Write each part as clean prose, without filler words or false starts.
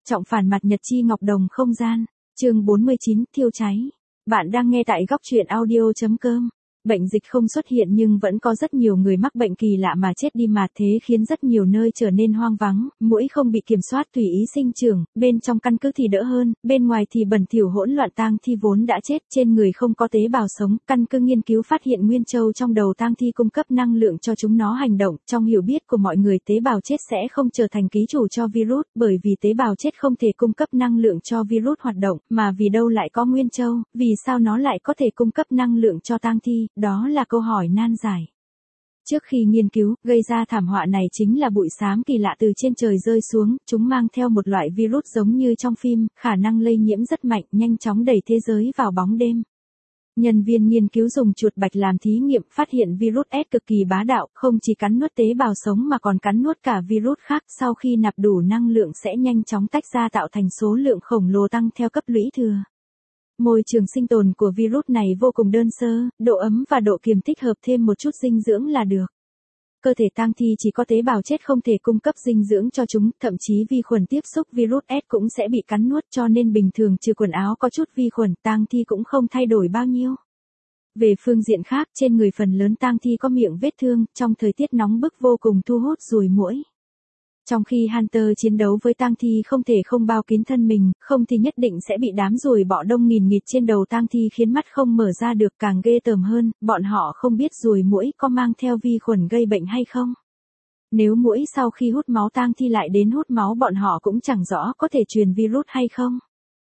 Trọng phản mặt nhật chi ngọc đồng không gian. Chương 49, thiêu cháy. Bạn đang nghe tại góc truyện audio.com. Bệnh dịch không xuất hiện nhưng vẫn có rất nhiều người mắc bệnh kỳ lạ mà chết đi mà thế khiến rất nhiều nơi trở nên hoang vắng, muỗi không bị kiểm soát tùy ý sinh trưởng, bên trong căn cứ thì đỡ hơn, bên ngoài thì bẩn thỉu hỗn loạn tang thi vốn đã chết, trên người không có tế bào sống, căn cứ nghiên cứu phát hiện nguyên châu trong đầu tang thi cung cấp năng lượng cho chúng nó hành động, trong hiểu biết của mọi người tế bào chết sẽ không trở thành ký chủ cho virus, bởi vì tế bào chết không thể cung cấp năng lượng cho virus hoạt động, mà vì đâu lại có nguyên châu, vì sao nó lại có thể cung cấp năng lượng cho tang thi? Đó là câu hỏi nan giải. Trước khi nghiên cứu, gây ra thảm họa này chính là bụi xám kỳ lạ từ trên trời rơi xuống, chúng mang theo một loại virus giống như trong phim, khả năng lây nhiễm rất mạnh, nhanh chóng đẩy thế giới vào bóng đêm. Nhân viên nghiên cứu dùng chuột bạch làm thí nghiệm, phát hiện virus S cực kỳ bá đạo, không chỉ cắn nuốt tế bào sống mà còn cắn nuốt cả virus khác, sau khi nạp đủ năng lượng sẽ nhanh chóng tách ra tạo thành số lượng khổng lồ tăng theo cấp lũy thừa. Môi trường sinh tồn của virus này vô cùng đơn sơ, độ ấm và độ kiềm thích hợp thêm một chút dinh dưỡng là được. Cơ thể tang thi chỉ có tế bào chết không thể cung cấp dinh dưỡng cho chúng, thậm chí vi khuẩn tiếp xúc virus S cũng sẽ bị cắn nuốt cho nên bình thường trừ quần áo có chút vi khuẩn, tang thi cũng không thay đổi bao nhiêu. Về phương diện khác, trên người phần lớn tang thi có miệng vết thương, trong thời tiết nóng bức vô cùng thu hút ruồi muỗi. Trong khi Hunter chiến đấu với tang thi không thể không bao kín thân mình, không thì nhất định sẽ bị đám ruồi bọ đông nghìn nghịt trên đầu tang thi khiến mắt không mở ra được, càng ghê tởm hơn, bọn họ không biết ruồi muỗi có mang theo vi khuẩn gây bệnh hay không. Nếu muỗi sau khi hút máu tang thi lại đến hút máu bọn họ cũng chẳng rõ có thể truyền virus hay không.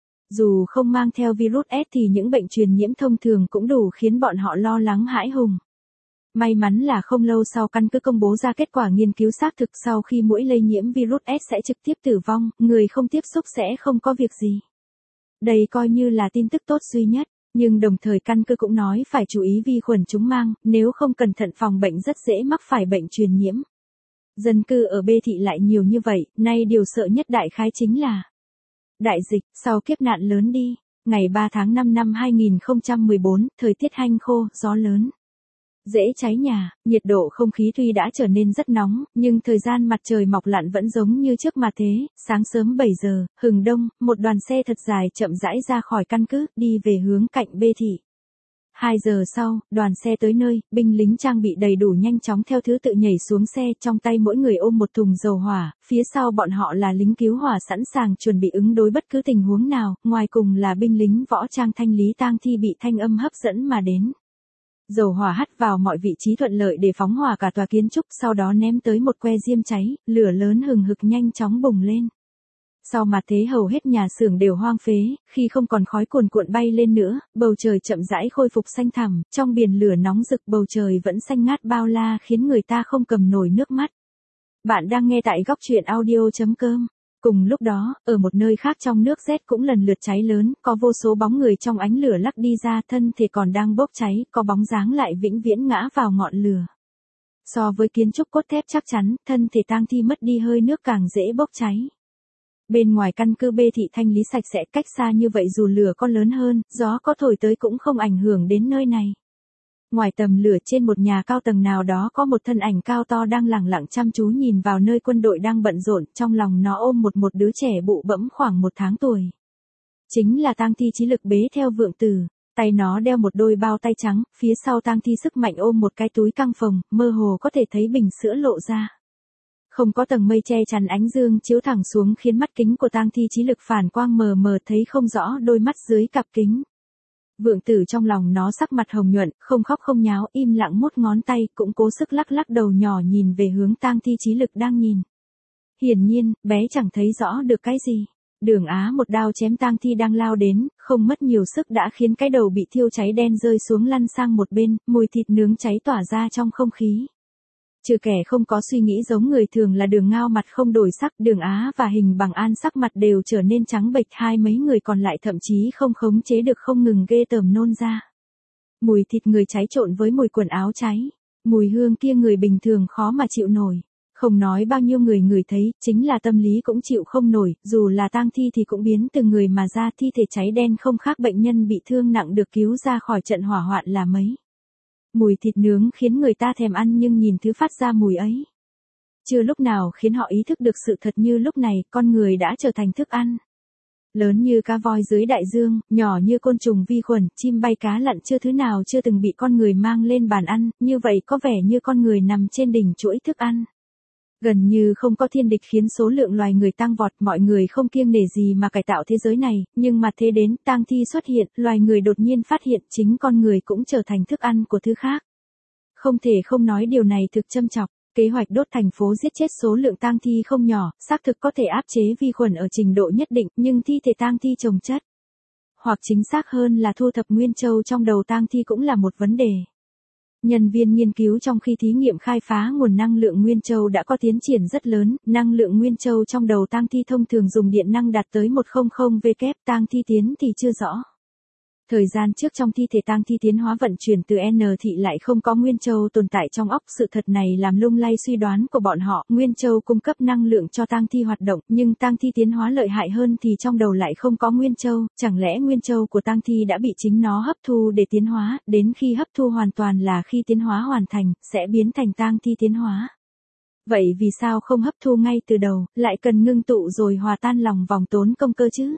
Dù không mang theo virus S thì những bệnh truyền nhiễm thông thường cũng đủ khiến bọn họ lo lắng hãi hùng. May mắn là không lâu sau căn cứ công bố ra kết quả nghiên cứu xác thực, sau khi muỗi lây nhiễm virus S sẽ trực tiếp tử vong, người không tiếp xúc sẽ không có việc gì. Đây coi như là tin tức tốt duy nhất, nhưng đồng thời căn cứ cũng nói phải chú ý vi khuẩn chúng mang, nếu không cẩn thận phòng bệnh rất dễ mắc phải bệnh truyền nhiễm. Dân cư ở B thị lại nhiều như vậy, nay điều sợ nhất đại khái chính là đại dịch. Sau kiếp nạn lớn đi, ngày 3 tháng 5 năm 2014, thời tiết hanh khô, gió lớn. Dễ cháy nhà, nhiệt độ không khí tuy đã trở nên rất nóng, nhưng thời gian mặt trời mọc lặn vẫn giống như trước mà thế, sáng sớm 7 giờ, hừng đông, một đoàn xe thật dài chậm rãi ra khỏi căn cứ, đi về hướng cạnh B thị. 2 giờ sau, đoàn xe tới nơi, binh lính trang bị đầy đủ nhanh chóng theo thứ tự nhảy xuống xe, trong tay mỗi người ôm một thùng dầu hỏa, phía sau bọn họ là lính cứu hỏa sẵn sàng chuẩn bị ứng đối bất cứ tình huống nào, ngoài cùng là binh lính võ trang thanh lý tang thi bị thanh âm hấp dẫn mà đến. Dầu hỏa hắt vào mọi vị trí thuận lợi để phóng hỏa cả tòa kiến trúc, sau đó ném tới một que diêm cháy, lửa lớn hừng hực nhanh chóng bùng lên. Sau mặt thế hầu hết nhà xưởng đều hoang phế, khi không còn khói cuồn cuộn bay lên nữa, bầu trời chậm rãi khôi phục xanh thẳm, trong biển lửa nóng rực bầu trời vẫn xanh ngát bao la khiến người ta không cầm nổi nước mắt. Bạn đang nghe tại góc truyện audio.com. Cùng lúc đó, ở một nơi khác trong nước Z cũng lần lượt cháy lớn, có vô số bóng người trong ánh lửa lắc đi ra, thân thể còn đang bốc cháy, có bóng dáng lại vĩnh viễn ngã vào ngọn lửa. So với kiến trúc cốt thép chắc chắn, thân thể tang thi mất đi hơi nước càng dễ bốc cháy. Bên ngoài căn cứ B thị thanh lý sạch sẽ, cách xa như vậy dù lửa có lớn hơn, gió có thổi tới cũng không ảnh hưởng đến nơi này. Ngoài tầm lửa trên một nhà cao tầng nào đó có một thân ảnh cao to đang lẳng lặng chăm chú nhìn vào nơi quân đội đang bận rộn, trong lòng nó ôm một đứa trẻ bụ bẫm khoảng 1 tháng tuổi. Chính là tang thi trí lực bế theo Vượng Tử, tay nó đeo một đôi bao tay trắng, phía sau tang thi sức mạnh ôm một cái túi căng phồng, mơ hồ có thể thấy bình sữa lộ ra. Không có tầng mây che chắn ánh dương chiếu thẳng xuống khiến mắt kính của tang thi trí lực phản quang mờ mờ thấy không rõ đôi mắt dưới cặp kính. Vượng Tử trong lòng nó sắc mặt hồng nhuận, không khóc không nháo, im lặng mút ngón tay, cũng cố sức lắc lắc đầu nhỏ nhìn về hướng tang thi trí lực đang nhìn. Hiển nhiên, bé chẳng thấy rõ được cái gì. Đường Á một đao chém tang thi đang lao đến, không mất nhiều sức đã khiến cái đầu bị thiêu cháy đen rơi xuống lăn sang một bên, mùi thịt nướng cháy tỏa ra trong không khí. Trừ kẻ không có suy nghĩ giống người thường là Đường Ngao mặt không đổi sắc, Đường Á và Hình Bằng An sắc mặt đều trở nên trắng bệch, hai mấy người còn lại thậm chí không khống chế được không ngừng ghê tởm nôn ra. Mùi thịt người cháy trộn với mùi quần áo cháy, mùi hương kia người bình thường khó mà chịu nổi. Không nói bao nhiêu người người thấy, chính là tâm lý cũng chịu không nổi, dù là tang thi thì cũng biến từ người mà ra, thi thể cháy đen không khác bệnh nhân bị thương nặng được cứu ra khỏi trận hỏa hoạn là mấy. Mùi thịt nướng khiến người ta thèm ăn nhưng nhìn thứ phát ra mùi ấy. chưa lúc nào khiến họ ý thức được sự thật như lúc này, con người đã trở thành thức ăn. Lớn như cá voi dưới đại dương, nhỏ như côn trùng vi khuẩn, chim bay cá lặn chưa thứ nào chưa từng bị con người mang lên bàn ăn, như vậy có vẻ như con người nằm trên đỉnh chuỗi thức ăn. Gần như không có thiên địch khiến số lượng loài người tăng vọt, mọi người không kiêng nể gì mà cải tạo thế giới này, nhưng mà thế đến, tang thi xuất hiện, loài người đột nhiên phát hiện chính con người cũng trở thành thức ăn của thứ khác. Không thể không nói điều này thực châm chọc. Kế hoạch đốt thành phố giết chết số lượng tang thi không nhỏ, xác thực có thể áp chế vi khuẩn ở trình độ nhất định, nhưng thi thể tang thi chồng chất, hoặc chính xác hơn là thu thập nguyên châu trong đầu tang thi cũng là một vấn đề. Nhân viên nghiên cứu trong khi thí nghiệm khai phá nguồn năng lượng nguyên châu đã có tiến triển rất lớn, năng lượng nguyên châu trong đầu tang thi thông thường dùng điện năng đạt tới 100W, tang thi tiến thì chưa rõ. Thời gian trước trong thi thể tang thi tiến hóa vận chuyển từ N thị lại không có nguyên châu tồn tại trong óc, sự thật này làm lung lay suy đoán của bọn họ, nguyên châu cung cấp năng lượng cho tang thi hoạt động, nhưng tang thi tiến hóa lợi hại hơn thì trong đầu lại không có nguyên châu, chẳng lẽ nguyên châu của tang thi đã bị chính nó hấp thu để tiến hóa, đến khi hấp thu hoàn toàn là khi tiến hóa hoàn thành, sẽ biến thành tang thi tiến hóa. Vậy vì sao không hấp thu ngay từ đầu, lại cần ngưng tụ rồi hòa tan lòng vòng tốn công cơ chứ?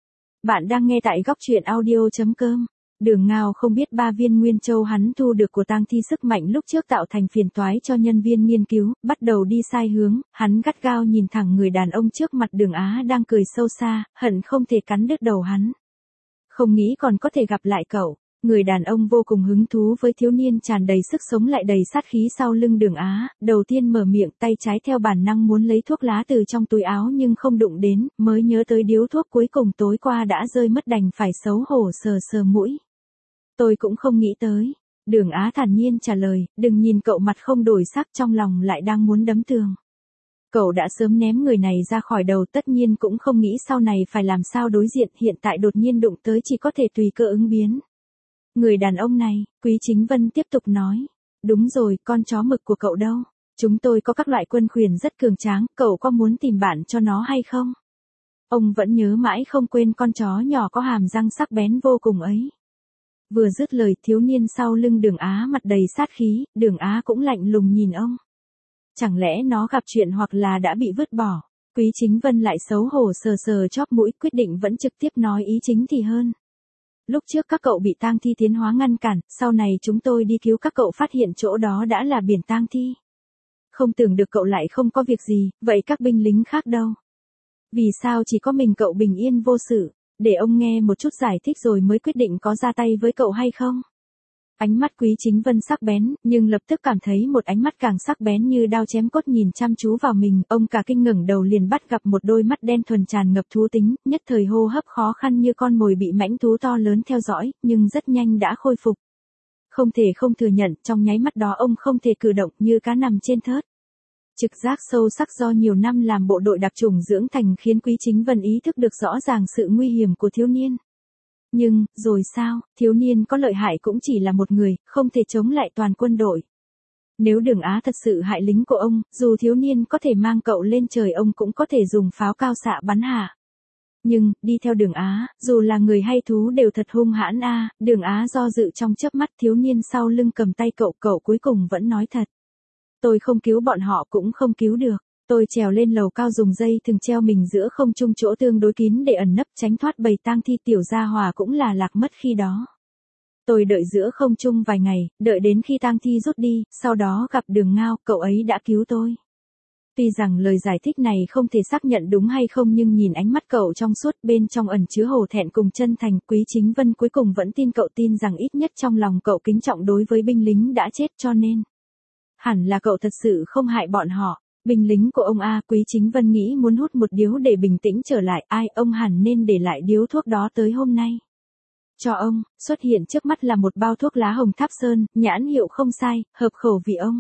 Bạn đang nghe tại góc truyện audio.com. Đường Ngao không biết 3 viên nguyên châu hắn thu được của tang thi sức mạnh lúc trước tạo thành phiền toái cho nhân viên nghiên cứu, bắt đầu đi sai hướng, hắn gắt gao nhìn thẳng người đàn ông trước mặt Đường Á đang cười sâu xa, hận không thể cắn đứt đầu hắn. Không nghĩ còn có thể gặp lại cậu. Người đàn ông vô cùng hứng thú với thiếu niên tràn đầy sức sống lại đầy sát khí sau lưng Đường Á, đầu tiên mở miệng, tay trái theo bản năng muốn lấy thuốc lá từ trong túi áo nhưng không đụng đến, mới nhớ tới điếu thuốc cuối cùng tối qua đã rơi mất đành phải xấu hổ sờ sờ mũi. Tôi cũng không nghĩ tới. Đường Á thản nhiên trả lời, đừng nhìn cậu mặt không đổi sắc, trong lòng lại đang muốn đấm tường. Cậu đã sớm ném người này ra khỏi đầu, tất nhiên cũng không nghĩ sau này phải làm sao đối diện, hiện tại đột nhiên đụng tới chỉ có thể tùy cơ ứng biến. Người đàn ông này, Quý Chính Vân tiếp tục nói. Đúng rồi, con chó mực của cậu đâu? Chúng tôi có các loại quân khuyển rất cường tráng, cậu có muốn tìm bạn cho nó hay không? Ông vẫn nhớ mãi không quên con chó nhỏ có hàm răng sắc bén vô cùng ấy. Vừa dứt lời, thiếu niên sau lưng Đường Á mặt đầy sát khí, Đường Á cũng lạnh lùng nhìn ông. Chẳng lẽ nó gặp chuyện hoặc là đã bị vứt bỏ? Quý Chính Vân lại xấu hổ sờ sờ chóp mũi, quyết định vẫn trực tiếp nói ý chính thì hơn. Lúc trước các cậu bị tang thi tiến hóa ngăn cản, sau này chúng tôi đi cứu các cậu phát hiện chỗ đó đã là biển tang thi. Không tưởng được cậu lại không có việc gì, vậy các binh lính khác đâu? Vì sao chỉ có mình cậu bình yên vô sự? Để ông nghe một chút giải thích rồi mới quyết định có ra tay với cậu hay không? Ánh mắt Quý Chính Vân sắc bén, nhưng lập tức cảm thấy một ánh mắt càng sắc bén như đao chém cốt nhìn chăm chú vào mình, ông cả kinh ngẩng đầu liền bắt gặp một đôi mắt đen thuần tràn ngập thú tính, nhất thời hô hấp khó khăn như con mồi bị mãnh thú to lớn theo dõi, nhưng rất nhanh đã khôi phục. Không thể không thừa nhận, trong nháy mắt đó ông không thể cử động, như cá nằm trên thớt. Trực giác sâu sắc do nhiều năm làm bộ đội đặc chủng dưỡng thành khiến Quý Chính Vân ý thức được rõ ràng sự nguy hiểm của thiếu niên. Nhưng, rồi sao, thiếu niên có lợi hại cũng chỉ là một người, không thể chống lại toàn quân đội. Nếu Đường Á thật sự hại lính của ông, dù thiếu niên có thể mang cậu lên trời ông cũng có thể dùng pháo cao xạ bắn hạ. Nhưng, đi theo Đường Á, dù là người hay thú đều thật hung hãn a. Đường Á do dự trong chớp mắt, thiếu niên sau lưng cầm tay cậu cuối cùng vẫn nói thật. Tôi không cứu bọn họ cũng không cứu được. Tôi trèo lên lầu cao dùng dây thừng treo mình giữa không trung chỗ tương đối kín để ẩn nấp tránh thoát bầy tang thi, Tiểu Gia Hòa cũng là lạc mất khi đó. Tôi đợi giữa không trung vài ngày, đợi đến khi tang thi rút đi, sau đó gặp Đường Ngao, cậu ấy đã cứu tôi. Tuy rằng lời giải thích này không thể xác nhận đúng hay không nhưng nhìn ánh mắt cậu trong suốt bên trong ẩn chứa hổ thẹn cùng chân thành, Quý Chính Vân cuối cùng vẫn tin cậu, tin rằng ít nhất trong lòng cậu kính trọng đối với binh lính đã chết, cho nên hẳn là cậu thật sự không hại bọn họ. Binh lính của ông a. Quý Chính Vân nghĩ muốn hút một điếu để bình tĩnh trở lại, ông hẳn nên để lại điếu thuốc đó tới hôm nay. Cho ông, xuất hiện trước mắt là một bao thuốc lá hồng Tháp Sơn, nhãn hiệu không sai, hợp khẩu vị ông.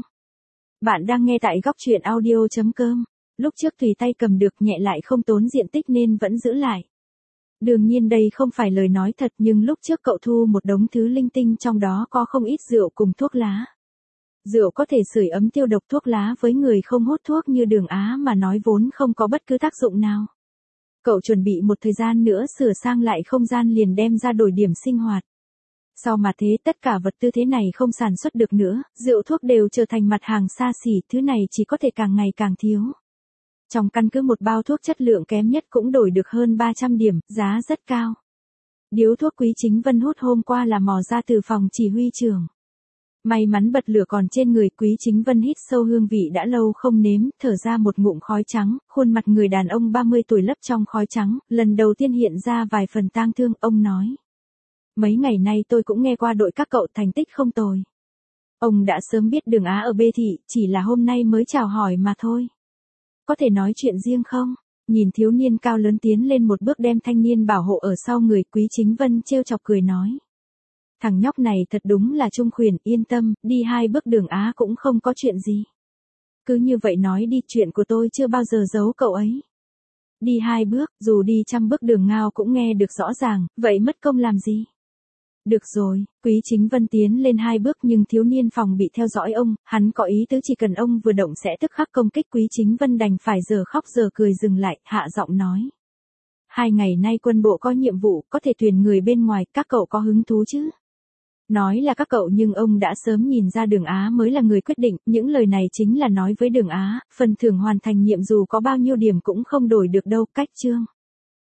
Bạn đang nghe tại góc truyện audio.com. Lúc trước tùy tay cầm được, nhẹ lại không tốn diện tích nên vẫn giữ lại. Đương nhiên đây không phải lời nói thật, nhưng lúc trước cậu thu một đống thứ linh tinh, trong đó có không ít rượu cùng thuốc lá. Rượu có thể sưởi ấm tiêu độc, thuốc lá với người không hút thuốc như Đường Á mà nói vốn không có bất cứ tác dụng nào. Cậu chuẩn bị một thời gian nữa sửa sang lại không gian liền đem ra đổi điểm sinh hoạt. Sau mà thế tất cả vật tư thế này không sản xuất được nữa, rượu thuốc đều trở thành mặt hàng xa xỉ, thứ này chỉ có thể càng ngày càng thiếu. Trong căn cứ một bao thuốc chất lượng kém nhất cũng đổi được hơn 300 điểm, giá rất cao. Điếu thuốc Quý Chính Vân hút hôm qua là mò ra từ phòng chỉ huy trưởng. May mắn bật lửa còn trên người, Quý Chính Vân hít sâu hương vị đã lâu không nếm, thở ra một ngụm khói trắng, khuôn mặt người đàn ông 30 tuổi lấp trong khói trắng, lần đầu tiên hiện ra vài phần tang thương, ông nói. Mấy ngày nay tôi cũng nghe qua đội các cậu thành tích không tồi. Ông đã sớm biết Đường Á ở B thị, chỉ là hôm nay mới chào hỏi mà thôi. Có thể nói chuyện riêng không? Nhìn thiếu niên cao lớn tiến lên một bước đem thanh niên bảo hộ ở sau người, Quý Chính Vân trêu chọc cười nói. Thằng nhóc này thật đúng là trung khuyển, yên tâm, đi 2 bước Đường Á cũng không có chuyện gì. Cứ như vậy nói đi, chuyện của tôi chưa bao giờ giấu cậu ấy. Đi 2 bước, dù đi 100 bước Đường Ngao cũng nghe được rõ ràng, vậy mất công làm gì? Được rồi, Quý Chính Vân tiến lên 2 bước nhưng thiếu niên phòng bị theo dõi ông, hắn có ý tứ chỉ cần ông vừa động sẽ tức khắc công kích. Quý Chính Vân đành phải giờ khóc giờ cười dừng lại, hạ giọng nói. 2 ngày nay quân bộ có nhiệm vụ, có thể tuyển người bên ngoài, các cậu có hứng thú chứ? Nói là các cậu nhưng ông đã sớm nhìn ra Đường Á mới là người quyết định, những lời này chính là nói với Đường Á, phần thưởng hoàn thành nhiệm dù có bao nhiêu điểm cũng không đổi được đâu, cách chương.